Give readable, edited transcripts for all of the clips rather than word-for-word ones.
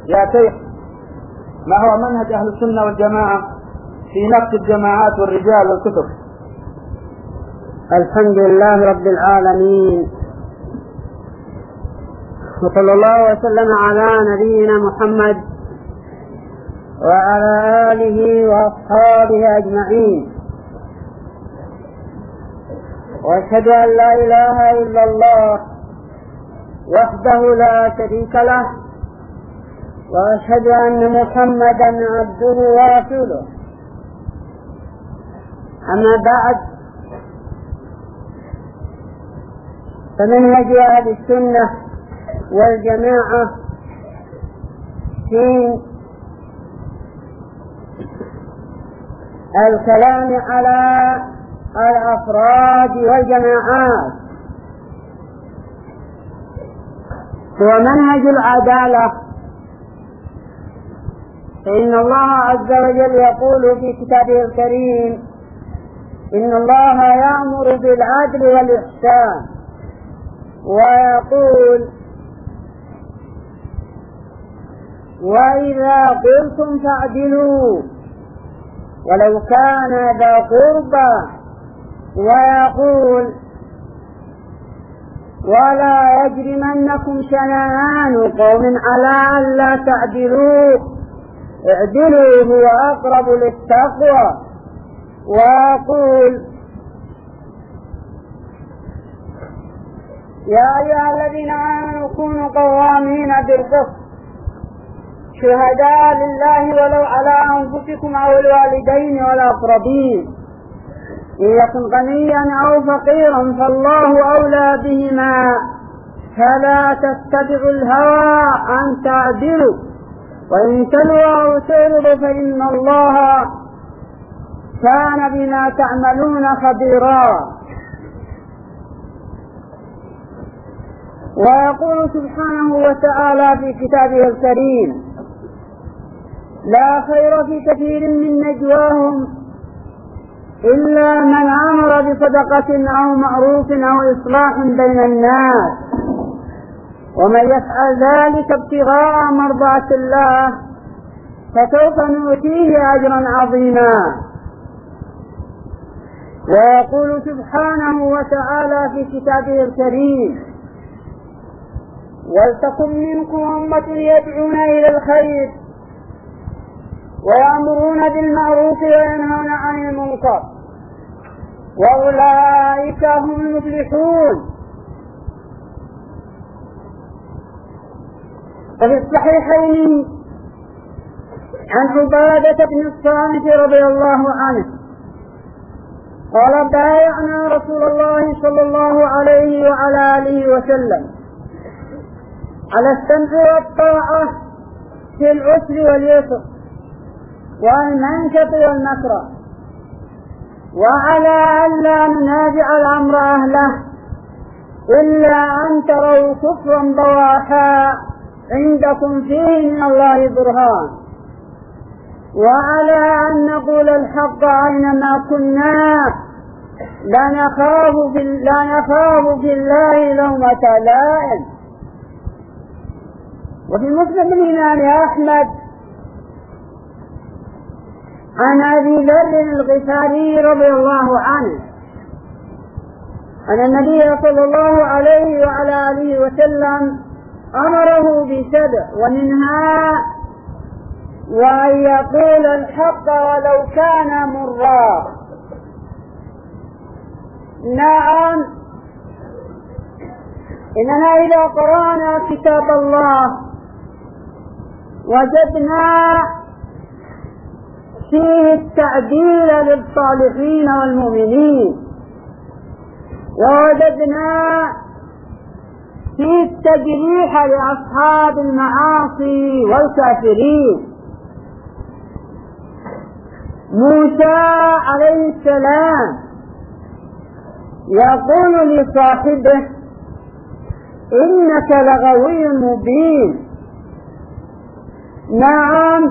يا شيخ، ما هو منهج أهل السنة والجماعة في نقد الجماعات والرجال والكتب؟ الحمد لله رب العالمين، وصلى الله وسلم على نبينا محمد وعلى آله وأصحابه أجمعين، وأشهد أن لا إله إلا الله وحده لا شريك له، وأشهد أن محمدا عبده ورسوله. أما بعد، فمنهج أهل السنة والجماعة في الكلام على الأفراد والجماعات هو منهج العدالة. فإن الله عز وجل يقول في كتابه الكريم: إن الله يأمر بالعدل والإحسان، ويقول: وإذا قلتم فاعدلوا ولو كان ذا قربى، ويقول: ولا يجرمنكم شنآن قوم على ألا تعدلوا اعدلوا هو أقرب للتقوى، ويقول: يا أيها الذين آمنوا كونوا قوامين بالقسط شهداء لله ولو على أنفسكم أو الوالدين والأقربين، إن يكن غنيا أو فقيرا فالله أولى بهما، فلا تتبعوا الهوى أن تعدلوا، وإن تلووا أو تعرضوا فإن الله كان بما تعملون خبيرا. ويقول سبحانه وتعالى في كتابه الكريم: لا خير في كثير من نجواهم إلا من أمر بصدقة أو معروف أو إصلاح بين الناس، ومن يفعل ذلك ابتغاء مرضات الله فسوف نؤتيه أجرا عظيما. ويقول سبحانه وتعالى في كتابه الكريم: ولتكن منكم أمة يدعون إلى الخير ويأمرون بالمعروف وينهون عن المنكر وأولئك هم المفلحون. وفي الصحيحين عن عبادة بن الصامت رضي الله عنه قال: بايعنا رسول الله صلى الله عليه وعلى آله وسلم على السمع والطاعة في العسر واليسر والمنشط والمكره، وعلى أن لا ننازع الأمر أهله إلا أن تروا كفرا بواحا عندكم فيه من الله برهان، وعلى أن نقول الحق أينما كنا لا نخاف في الله لومة لائم. وفي مسند الإمام أحمد عن أبي ذر الغفاري رضي الله عنه أن النبي صلى الله عليه وعلى آله وسلم أمره بسبع ومنها وأن يقول الحق ولو كان مرا. نعم، إننا إذا قرأنا كتاب الله وجدنا فيه التعديل للصالحين والمؤمنين، ووجدنا فيه التجريح لأصحاب المعاصي والكافرين. موسى عليه السلام يقول لصاحبه: إنك لغوي مبين. نعم،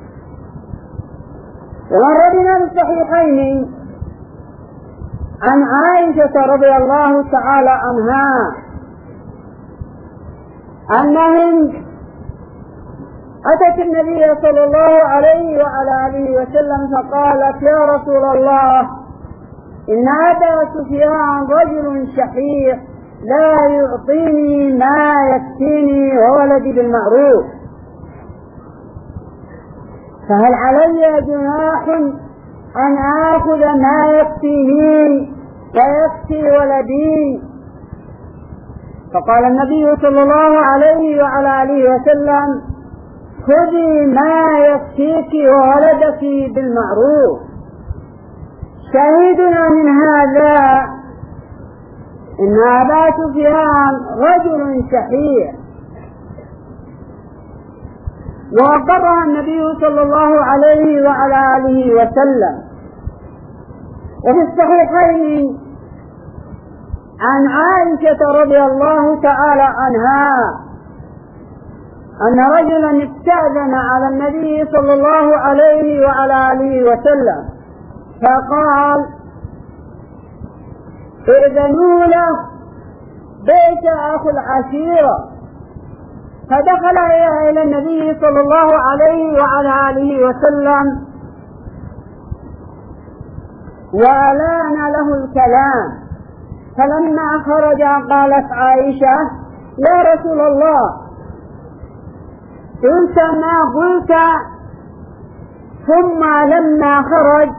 وردنا بالصحيحين عن عائشة رضي الله تعالى عنها أن هند أتت النبي صلى الله عليه وعلى آله وسلم فقالت: يا رسول الله، إن أبا سفيان رجل شحيح لا يعطيني ما يكفيني وولدي بالمعروف، فهل علي جناح أن آخذ ما يكفيني ويكفي ولدي؟ فقال النبي صلى الله عليه وعلى آله وسلم: خذي ما يكفيك وولدك بالمعروف. شاهدنا من هذا إن أبا سفيان رجل شحيح، وأقرها النبي صلى الله عليه وعلى آله وسلم. وفي الصحيحين عن عائشة رضي الله تعالى عنها أن رجلا استأذن على النبي صلى الله عليه وعلى آله وسلم فقال: ائذنوا له بيت أخو العشيرة. فدخل إلى النبي صلى الله عليه وعلى آله وسلم وألان له الكلام. فلما خرج قالت عائشة: يا رسول الله، قلت ما قلت، ثم لما خرج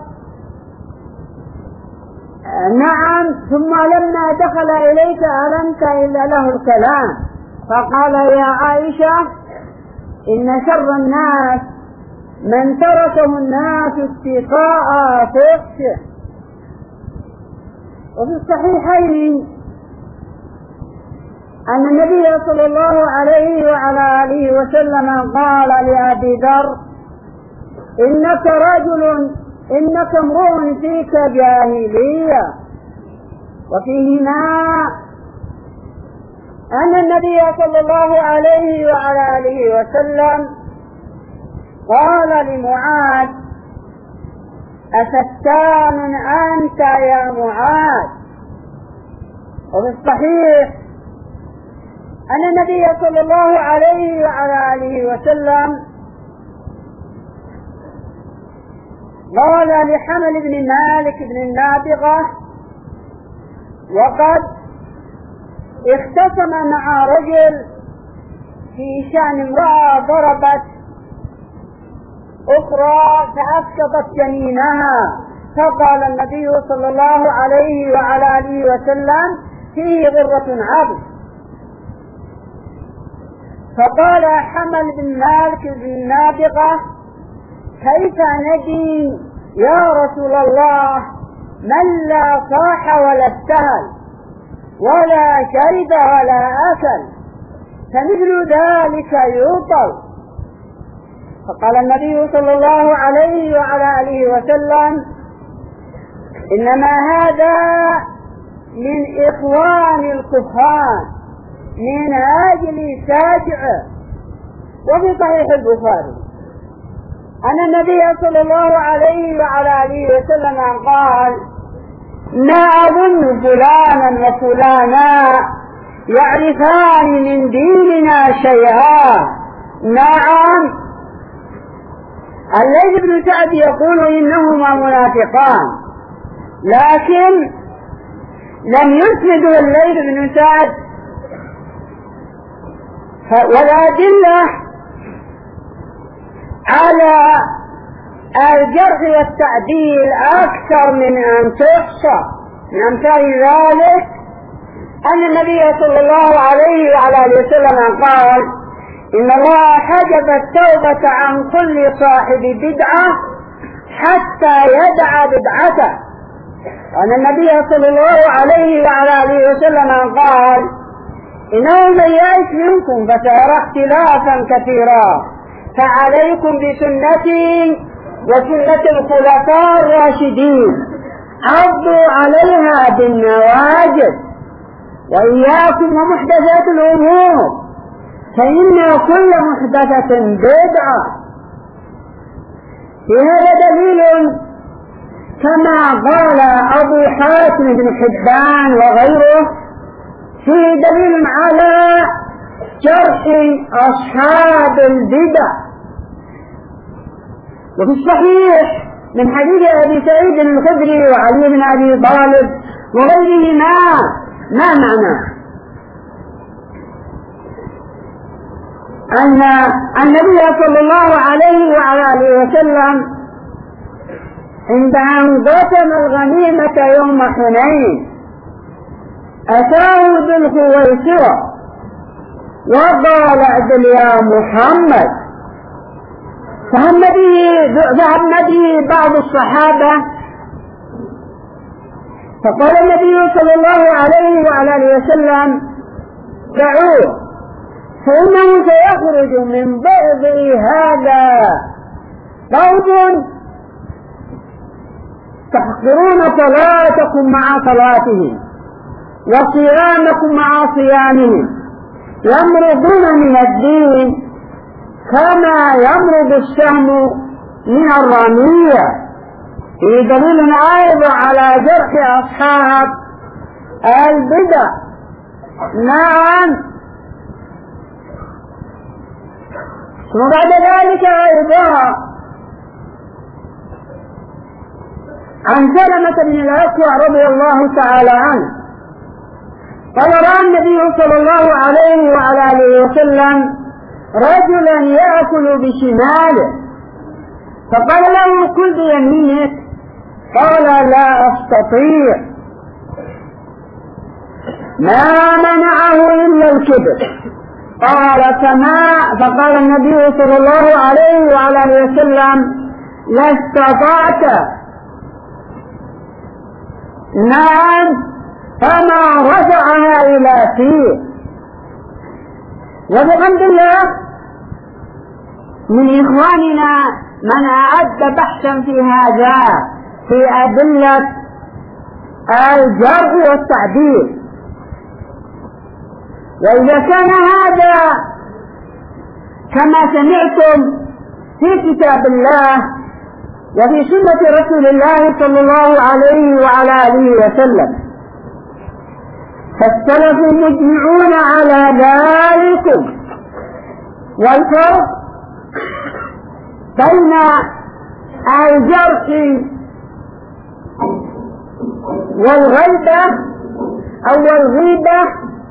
نعم، ثم لما دخل إليك ألنت إلا له الكلام. فقال: يا عائشة، إن شر الناس من تركه الناس اتقاء فحشه. وفي الصحيحين أن النبي صلى الله عليه وعلى آله وسلم قال لأبي ذر: إنك رجل، إنك امرؤ فيك جاهلية. وفيهما أن النبي صلى الله عليه وعلى آله وسلم قال لمعاذ: أفتان أنت يا معاذ. وفي الصحيح أن النبي صلى الله عليه وعلى آله وسلم قال لحمل بن مالك بن النابغة وقد اختصم مع رجل في شأن امرأة ضربت أخرى فأسقطت جنينها، فقال النبي صلى الله عليه وعلى آله وسلم: فيه غرة عبد. فقال حمل بن مالك بن النابغة: كيف ندين يا رسول الله من لا صاح ولا استهل ولا شرب ولا أكل، فمثل ذلك يوطل. فقال النبي صلى الله عليه وعلى آله وسلم: إنما هذا من إخوان الكفار من أجل ساجعه. وفي صحيح البخاري أن النبي صلى الله عليه وعلى آله وسلم قال: ما أظن فلانا وفلانا يعرفان من ديننا شيئا. نعم، الليث بن سعد يقول إنهما منافقان، لكن لم يسند الليث بن سعد، والأدلة على الجرح والتعديل أكثر من أن تحصى. من أمثال ذلك أن النبي صلى الله عليه وعلى آله وسلم قال: إن الله حجب التوبة عن كل صاحب بدعة حتى يدع بدعته. وأن النبي صلى الله عليه وعلى آله وسلم قال: إنه من يعش منكم فسيرى اختلافا كثيرا، فعليكم بسنتي وسنة الخلفاء الراشدين، عضوا عليها بالنواجذ، وإياكم ومحدثات الأمور، فإن كل محدثة بدعة. في هذا دليل كما قال أبو حاتم بن حبان وغيره، فيه دليل على جرح أصحاب البدع وفي الصحيح من حديث أبي سعيد الخدري وعلي بن أبي طالب وغيرهما ما معناه؟ أن النبي صلى الله عليه وعلى آله وسلم عندما قسم الغنيمة يوم حنين أتاه ذو الخويصرة وقال اعدل يا محمد، فهم به بعض الصحابة، فقال النبي صلى الله عليه وعلى آله وسلم دعوه فإنه سيخرج من بعض هذا قوم تحقرون صلاتكم مع صلاتهم وصيامكم مع صيامهم، يمرضون من الدين كما يمرض السهم من الرمية. في دليل أيضا على جرح أصحاب البدع. نعم. وبعد ذلك أيضا عن سلمة بن الأكوع رضي الله تعالى عنه قال رأى النبي صلى الله عليه وعلى آله وسلم رجلا يأكل بشماله فقال له كل بيمينك، قال لا أستطيع، ما منعه إلا الكبر. فقال النبي صلى الله عليه وعلى آله وسلم لا استطعت. نعم. فما رفعها إلى فيه. وبحمد الله من إخواننا من أعد بحثا في هذا في أدلة الجرح والتعديل. وإذا كان هذا كما سمعتم في كتاب الله وفي سنة رسول الله صلى الله عليه وعلى آله وسلم، فالسلف مجمعون على ذلك. والفرق بين الجرح والغيبة أو الغيبة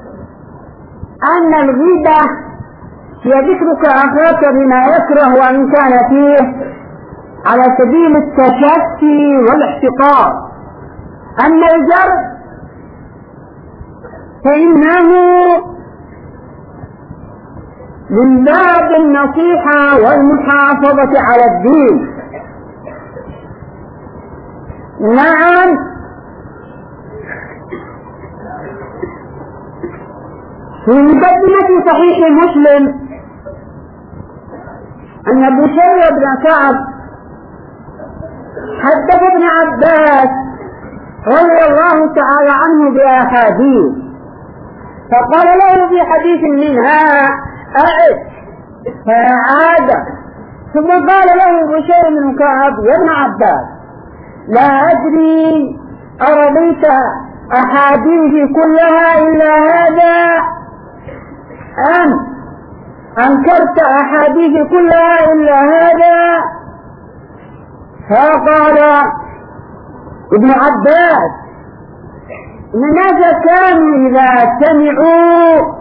أن الغيبة هي ذكرك أخاك بما يكره وإن كان فيه على سبيل التشفي والاحتقار. أما الجرح فإنه من باب النصيحة والمحافظة على الدين. نعم. في مقدمة صحيح مسلم أن بشير بن كعب حدث ابن عباس رضي الله تعالى عنه بأحاديث، فقال له في حديث منها أعد، فأعاد. ثم قال له بشير بن كعب يا ابن عباس لا أدري أرضيت أحاديث كلها إلا هذا أم أنكرت أحاديث كلها إلا هذا؟ فقال ابن عباس إن الناس كانوا إذا سمعوا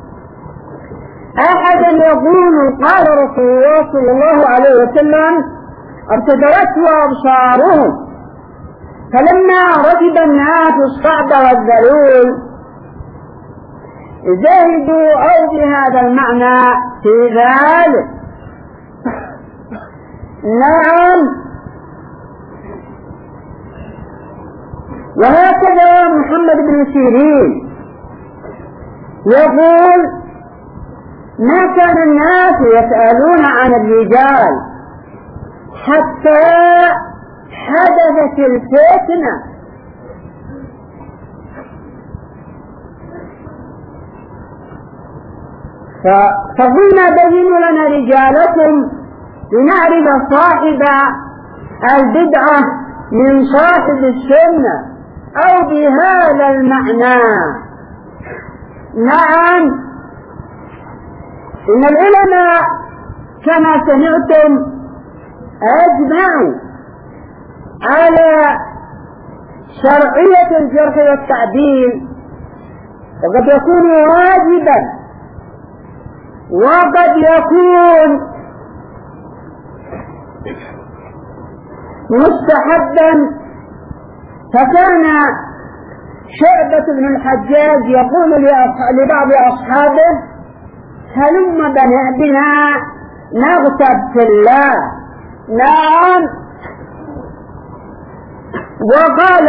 أحدا يقول قال رسول الله صلى الله عليه وسلم ارتدته أبصارهم، فلما ركب الناس الصعب والذلول زهدوا أو بهذا المعنى في ذلك. نعم. وهكذا محمد بن سيرين يقول ما كان الناس يسألون عن الرجال حتى حدثت الفتنة. فقلنا بينوا لنا رجالكم لنعرف صاحب البدعة من صاحب السنة أو بهذا المعنى. نعم. إن العلماء كما سمعتم أجمعوا على شرعية الجرح والتعديل، وقد يكون واجبا وقد يكون مستحبا. فكان شعبة بن الحجاج يقول لبعض أصحابه: هلم بنا نغتب في الله. نعم. وقال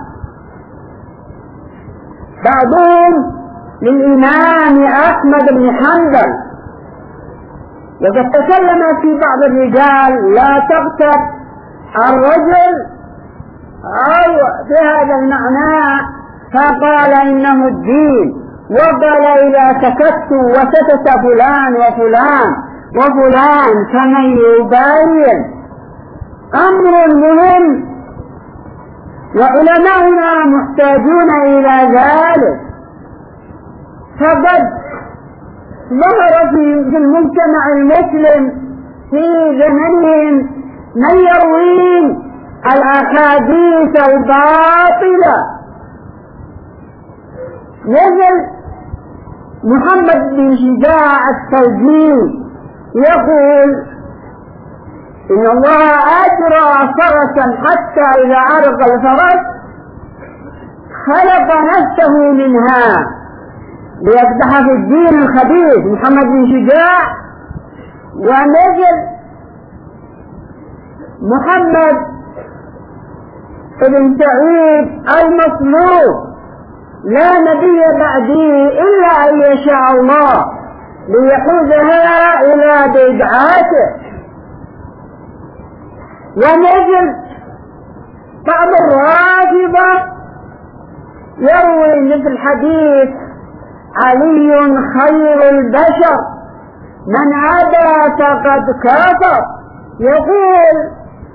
بعضهم للإمام أحمد بن حنبل، وقد تكلم في بعض الرجال: لا تغتب الرجل أو بهذا المعنى، فقال إنه الدين. وقال: إذا سكت وسكت فلان وفلان وفلان فمن يبين أمر مهم، وعلماؤنا محتاجون إلى ذلك. فقد ظهر في المجتمع المسلم في زمنهم من يروين الأحاديث الباطلة. نزل محمد بن شجاع السوجي يقول: إن الله أجرى فرسا حتى إذا عرق الفرس خلق نفسه منها ليقدح في الدين الخبيث. محمد بن شجاع. ونزل محمد بن سعيد المصلوب: لا نبي بعدي إلا أن يشاء الله ليحوزها إلى بدعاته. ونزل بعض الرافضة يروي مثل حديث علي خير البشر من عدا فقد كفر. يقول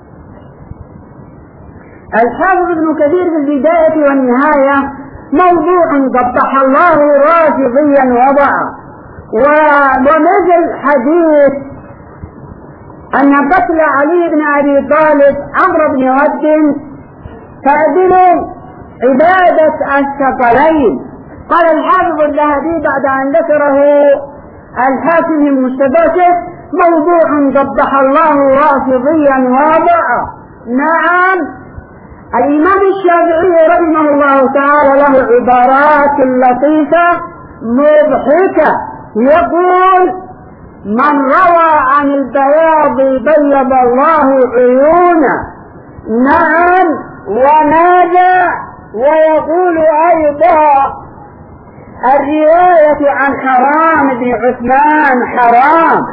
الحافظ ابن كثير في البداية والنهاية: موضوع قبح الله رافضيا وضعه. ونزل حديث أن قتل علي بن أبي طالب عمرو بن ود تعدل عبادة الثقلين. قال الحافظ الذهبي بعد أن ذكره الحاكم المستدرك: موضوع قبح الله رافضيا وضعه. نعم. الإمام الشافعي رحمه الله تعالى له عبارات لطيفة مضحكة. يقول: من روى عن البياض بيض الله عيونه. نعم. وماذا؟ ويقول أيضا: الرواية عن حرام بن عثمان حرام.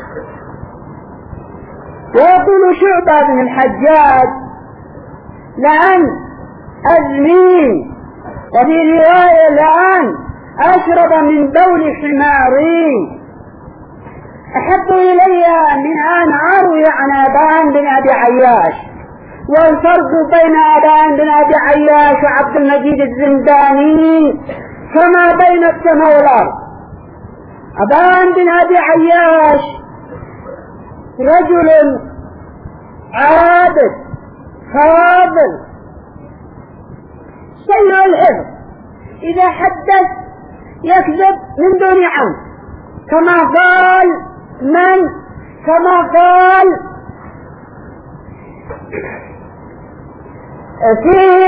ويقول شعبة بن الحجاج: لأن أزني، وفي رواية: لأن أشرب من بول حماري أحب إلي من أن أروي عن أبان بن أبي عياش. والفرق بين أبان بن أبي عياش وعبد المجيد الزنداني كما بين السماء والأرض. أبان بن أبي عياش رجل عابد فاضل سيء الحفظ، إذا حدث يكذب من دون عمد، كما قال كما قال في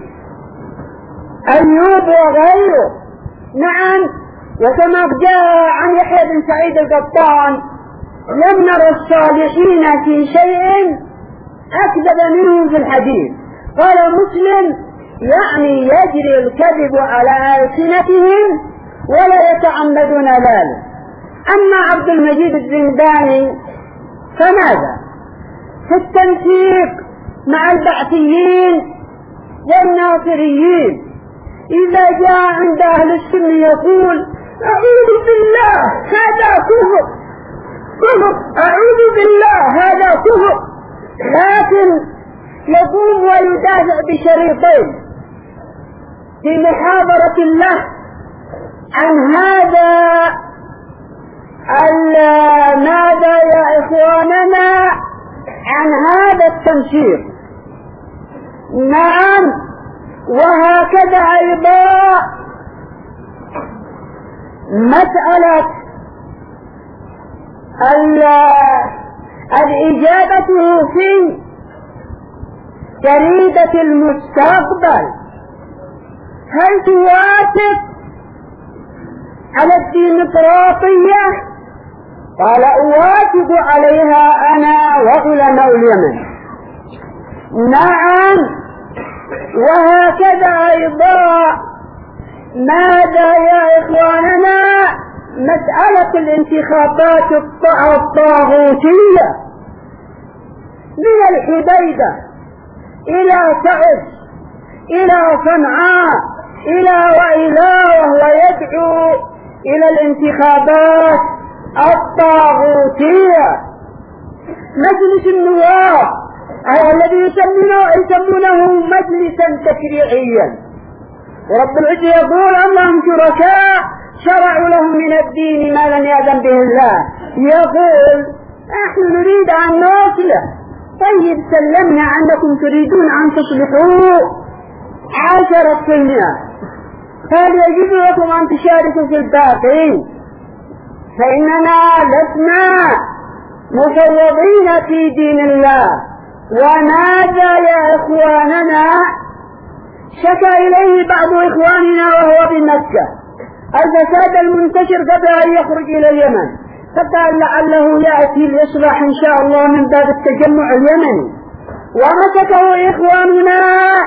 أيوب وغيره. نعم. وكما جاء عن يحيى بن سعيد القطان: لم نرى الصالحين في شيء أكذب منهم في الحديث. قال مسلم: يعني يجري الكذب على ألسنتهم ولا يتعمدون ذلك. أما عبد المجيد الزنداني فماذا؟ في التنسيق مع البعثيين والناصريين إذا جاء عند أهل السنة يقول: أعوذ بالله هذا كفر، أعوذ بالله هذا كفر. لكن يقوم ويدافع بشريطين في محاضرة له عن هذا ماذا يا إخواننا؟ عن هذا التنشيط. نعم، وهكذا أيضا مسألة الإجابة في جريدة المستقبل هل توافق على الديمقراطية؟ قال أوافق عليها أنا وعلماء اليمن. نعم، وهكذا أيضا ماذا يا إخواننا مسألة الانتخابات الطاغوتية من الحديدة إلى تعز إلى صنعاء وإلى وهو يدعو إلى الانتخابات الطاغوتية. مجلس النواب الذي يسمونه مجلسا تشريعيا، ورب العزة يقول أم لهم شركاء شرعوا لهم من الدين ما لم يأذن به الله. يقول نحن نريد أن نصلح. طيب سلمنا عنكم تريدون أن تصلحوا 10%، هل يجب لكم أن تشاركوا في الباقي؟ فإننا لسنا مفوضين في دين الله. وماذا يا إخواننا شكى إليه بعض إخواننا وهو بمكة الفساد المنتشر قبل أن يخرج إلى اليمن، فقال لعله يأتي الإصلاح إن شاء الله من باب التجمع اليمني. ومسكه إخواننا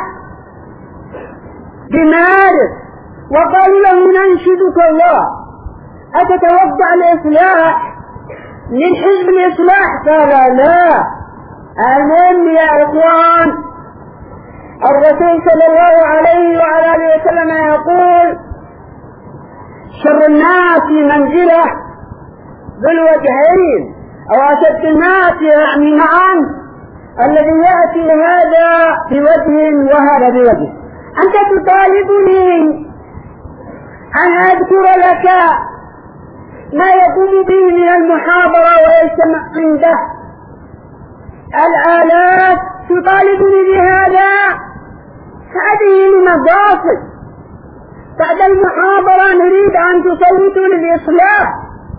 بمارس وقالوا له ننشدك الله أتتوقع الإصلاح من حزب الإصلاح؟ قال لا. المهم يا إخوان الرسول صلى الله عليه وعلى آله وسلم يقول شر الناس منزلة ذو الوجهين، أو أشد الناس يعني معا الذي يأتي هذا بوجه وهذا بوجه. أنت تطالبني أن أذكر لك ما يقوم به من المحاضرة ويجتمع عنده الآلاف، تطالبني بهذا؟ هذه المقاصد. بعد المحاضرة نريد أن تصوتوا للإصلاح.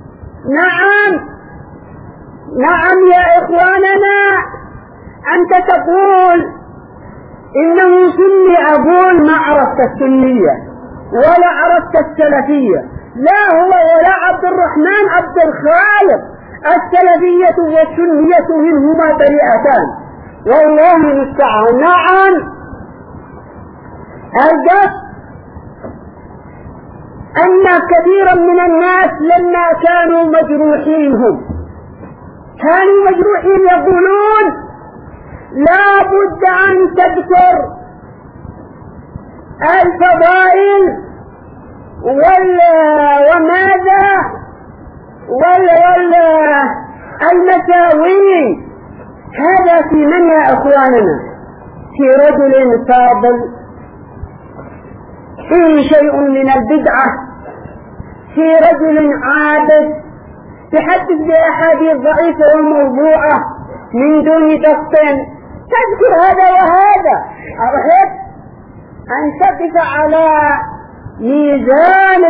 نعم يا إخواننا، أنت تقول إنه سني، أقول ما عرفت السنية ولا عرفت السلفية. لا، هو ولا عبد الرحمن عبد الخالق. السلفية والسنية منهما بريئتان والله المستعان. نعم، القصد أن كثيرا من الناس لما كانوا مجروحين يقولون لا بد أن تذكر الفضائل المساوي. هذا في من يا أخواننا؟ في رجل فاضل فيه شيء من البدعة، في رجل عابد تحدث بأحاديث ضعيفة وموضوعة من دون ضبط، تذكر هذا وهذا. أرهب أن تقف على ميزان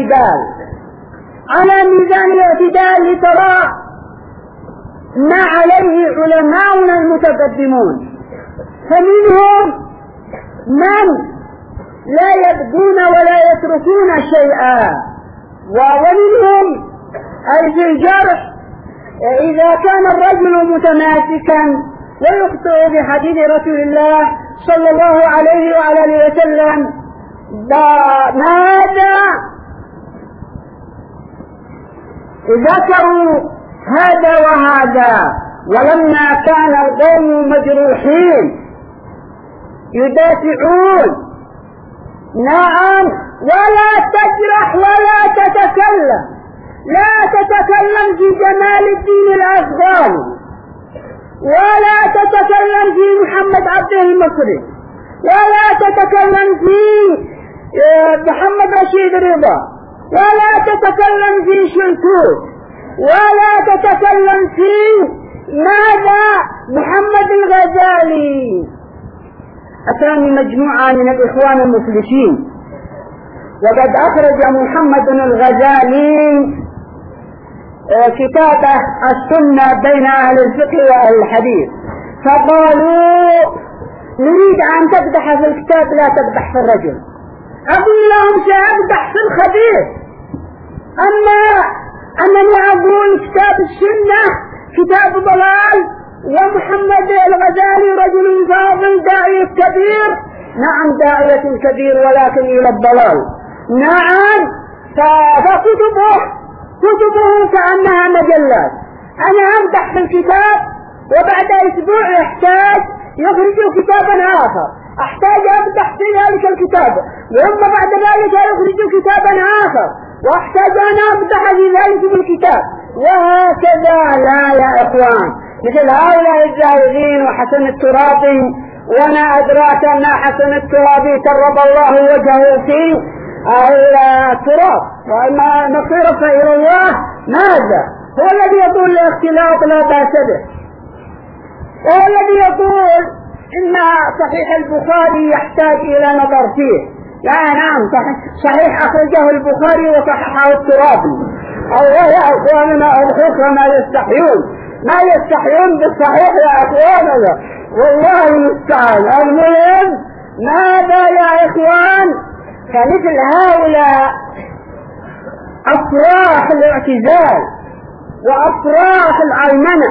الاعتدال لترى ما عليه علماؤنا المتقدمون. فمنهم من لا يبدون ولا يتركون شيئا، ومنهم أي في الجرح إذا كان الرجل متماسكا ويخطئ بحديث رسول الله صلى الله عليه وعلى آله وسلم. ماذا ذكروا هذا وهذا، ولما كان القوم مجروحين يدافعون. نعم، ولا تجرح ولا تتكلم، لا تتكلم في جمال الدين الأفغاني، ولا تتكلم في محمد عبده المصري، ولا تتكلم في محمد رشيد رضا، ولا تتكلم في شلتوت، ولا تتكلم في ماذا محمد الغزالي أتاني مجموعة من الإخوان المفلسين، وقد أخرج محمد الغزالي كتابه السنة بين أهل الفقه وأهل الحديث، فقالوا نريد أن تقدح في الكتاب لا تقدح في الرجل. أقول لهم سأقدح في الخبيث، أما أنني أقول كتاب السنة كتاب ضلال، ومحمد الغزالي رجل فاضل داعية كبير. نعم داعية كبير ولكن إلى الضلال. نعم فكتبه كأنها مجلات. أنا أمدح في الكتاب وبعد أسبوع يحتاج يخرج كتابا آخر، أحتاج أمدح في ذلك الكتاب، ثم بعد ذلك يخرج كتابا آخر، وأحتاج أن أمدح في ذلك الكتاب، وهكذا. لا يا إخوان، مثل هؤلاء الزاهدين وحسن الترابي، وما أدراك أن حسن الترابي كرم الله وجهه في التراب، وإما نصير إلى الله ماذا؟ هو الذي يقول الاختلاط لا بأس به، هو الذي يقول إن صحيح البخاري يحتاج إلى نظر فيه. لا نعم صحيح أخرجه البخاري وصححه الترابي. الله يا أخواننا الخوخة ما يستحيون بالصحيح يا أخواننا، والله المستعان. المهم ماذا يا إخوان؟ فمثل هؤلاء أفراح الاعتزال وأفراح العلمنة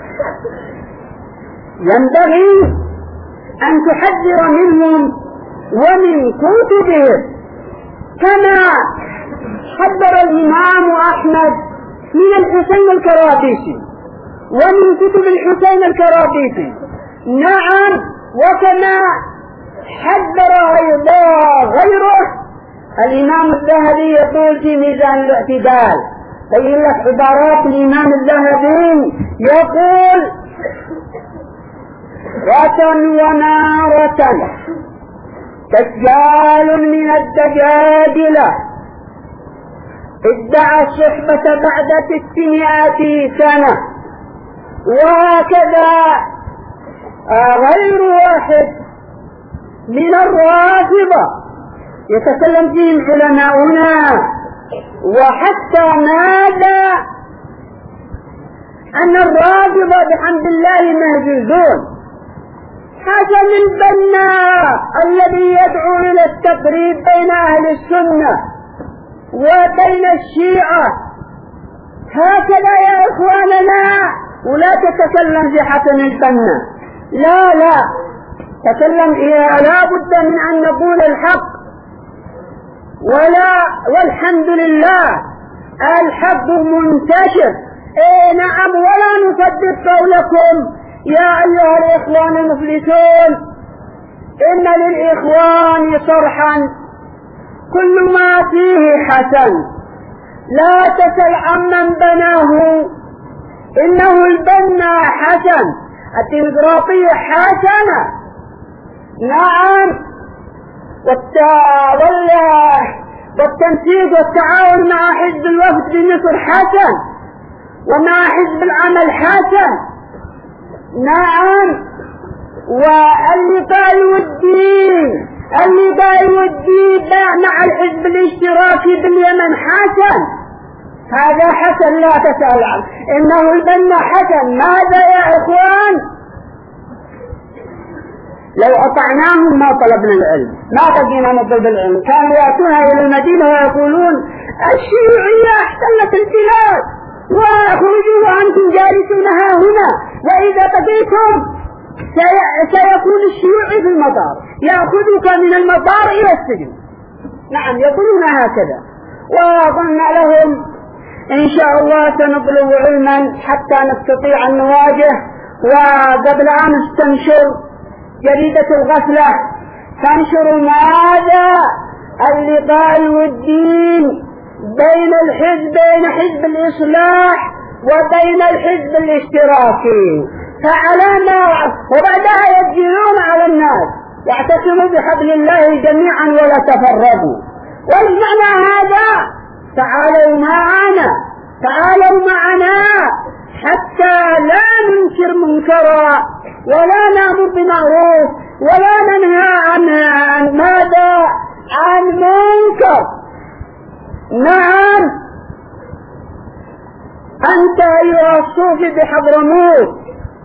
ينبغي أن تحذر منهم ومن كتبهم، كما حذر الإمام أحمد من الحسين الكرابيسي ومن كتب الحسين الكرابيسي. نعم، وكما حذر أيضا غيره. الإمام الذهبي يقول في ميزان الاعتدال، بين لك عبارات الإمام الذهبي، يقول ونارة دجال من الدجاجلة ادعى الصحبة بعد 600 سنة. وهكذا غير واحد من الرافضة يتكلم فيهم علماؤنا. وحتى ماذا؟ أن الرافضة بحمد الله مهزوزون. حسن البنا الذي يدعو إلى التقريب بين أهل السنة وبين الشيعة، هكذا يا إخواننا. ولا تتكلم في حسن البنا، لا تكلم لا بد من أن نقول الحق، والحمد لله الحق منتشر. نعم، ولا نصدق قولكم يا أيها الإخوان المفلسون، إن للإخوان صرحا كل ما فيه حسن، لا تسل عمن بناه إنه البنا حسن، الديمقراطية حسنة. نعم، والتنسيق والتعاون مع حزب الوفد بمصر حسن، ومع حزب العمل حسن. نعم، واللقاء الودي مع الحزب الاشتراكي باليمن حسن، هذا حسن لا تسأل عنه، إنه البنا حسن. ماذا يا إخوان؟ لو أطعناهم ما طلبنا العلم، ما بقينا نطلب العلم. كانوا يأتون إلى المدينة ويقولون الشيوعية احتلت البلاد واخرجوا وأنتم جالسون ها هنا، وإذا بقيتم سيكون الشيوعي في المطار، يأخذك من المطار إلى السجن. نعم، يقولون هكذا. وقلنا لهم إن شاء الله سنطلب علما حتى نستطيع أن نواجه. وقبل أمس تنشر جريدة الغفلة تنشر ماذا؟ اللقاء الودي بين حزب الإصلاح وبين الحزب الاشتراكي، فعلامة. وبعدها يجيرون على الناس واعتصموا بحبل الله جميعا ولا تفرقوا. والمعنى هذا تعالوا معنا حتى لا ننكر منكرا ولا نأمر بمعروف ولا ننهى عن ماذا؟ عن منكر. نعم، أنت أيها الصوفي بحضرموت،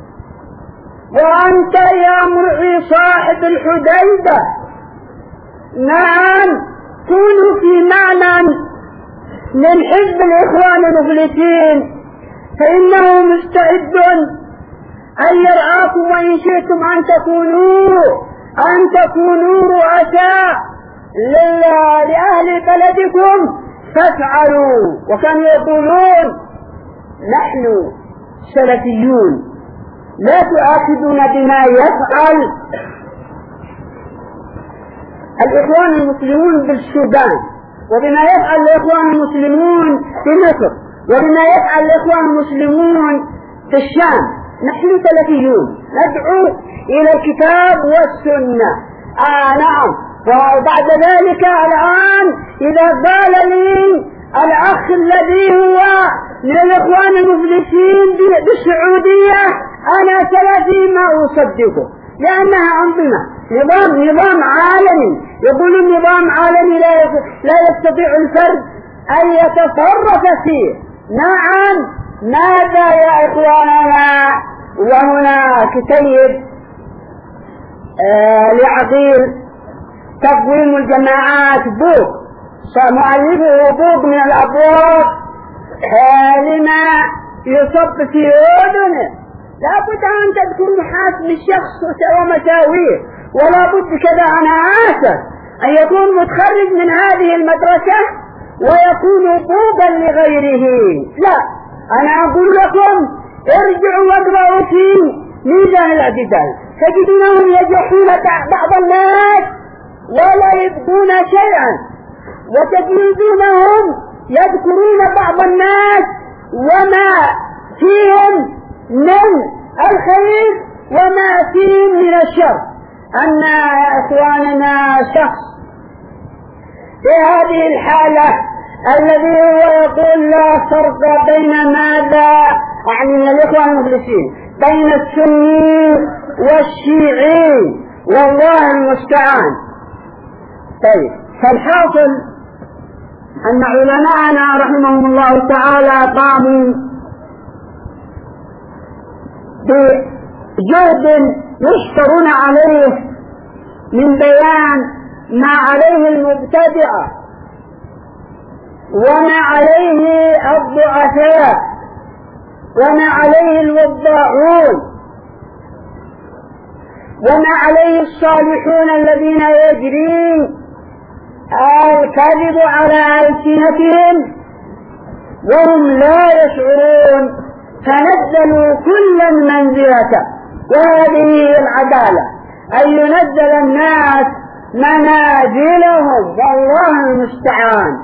وأنت يا مرعي صاحب الحديدة، نعم، كونوا في معنى من حزب الإخوان المفلسين، فإنه مستعد أن يرعاكم، وإن شئتم أن تكونوا رؤساء لأهل بلدكم فافعلوا. وكانوا يقولون نحن سلفيون لا تؤاخذون بما يفعل الإخوان المسلمون بالسودان، وبما يفعل الإخوان المسلمون في مصر، وبما يفعل الإخوان المسلمون في الشام. نحن سلفيون ندعو إلى الكتاب والسنة. نعم. وبعد ذلك الآن إذا قال لي الأخ الذي هو من الإخوان المفلسين بالسعودية أنا سلفي، ما أصدقه، لأنها أنظمة نظام عالمي. يقول النظام عالمي لا يستطيع الفرد أن يتصرف فيه. نعم، ماذا يا إخواننا؟ وهنا كتيب لعقيل تقويم الجماعات بوق، مؤلفه بوق من الأبواب لما يصب في أذنه. لا بد أن تذكر محاسن الشخص ومساويه، ولا بد كذا. أنا آسف أن يكون متخرج من هذه المدرسة ويكون بوقا لغيره. لا، أنا أقول لكم ارجعوا واقرأوا في ميزان الاعتدال، تجدونهم يجرحون بعض الناس ولا يبدون شيئا، وتجدونهم يذكرون بعض الناس وما فيهم من الخير وما فيهم من الشر. أما يا إخواننا شخص في هذه الحالة الذي هو يقول لا فرق بين ماذا، يعني من الإخوان المفلسين، بين السني والشيعي، والله المستعان. طيب، فالحاصل أن علماءنا رحمهم الله تعالى قاموا بجهد يشكرون عليه من بيان ما عليه المبتدعة وما عليه الضعفاء وما عليه الوضاعون وما عليه الصالحون الذين يجري الكذب على ألسنتهم وهم لا يشعرون، فنزلوا كلا منزلته. وهذه هي العدالة، أن ينزل الناس منازلهم، والله المستعان.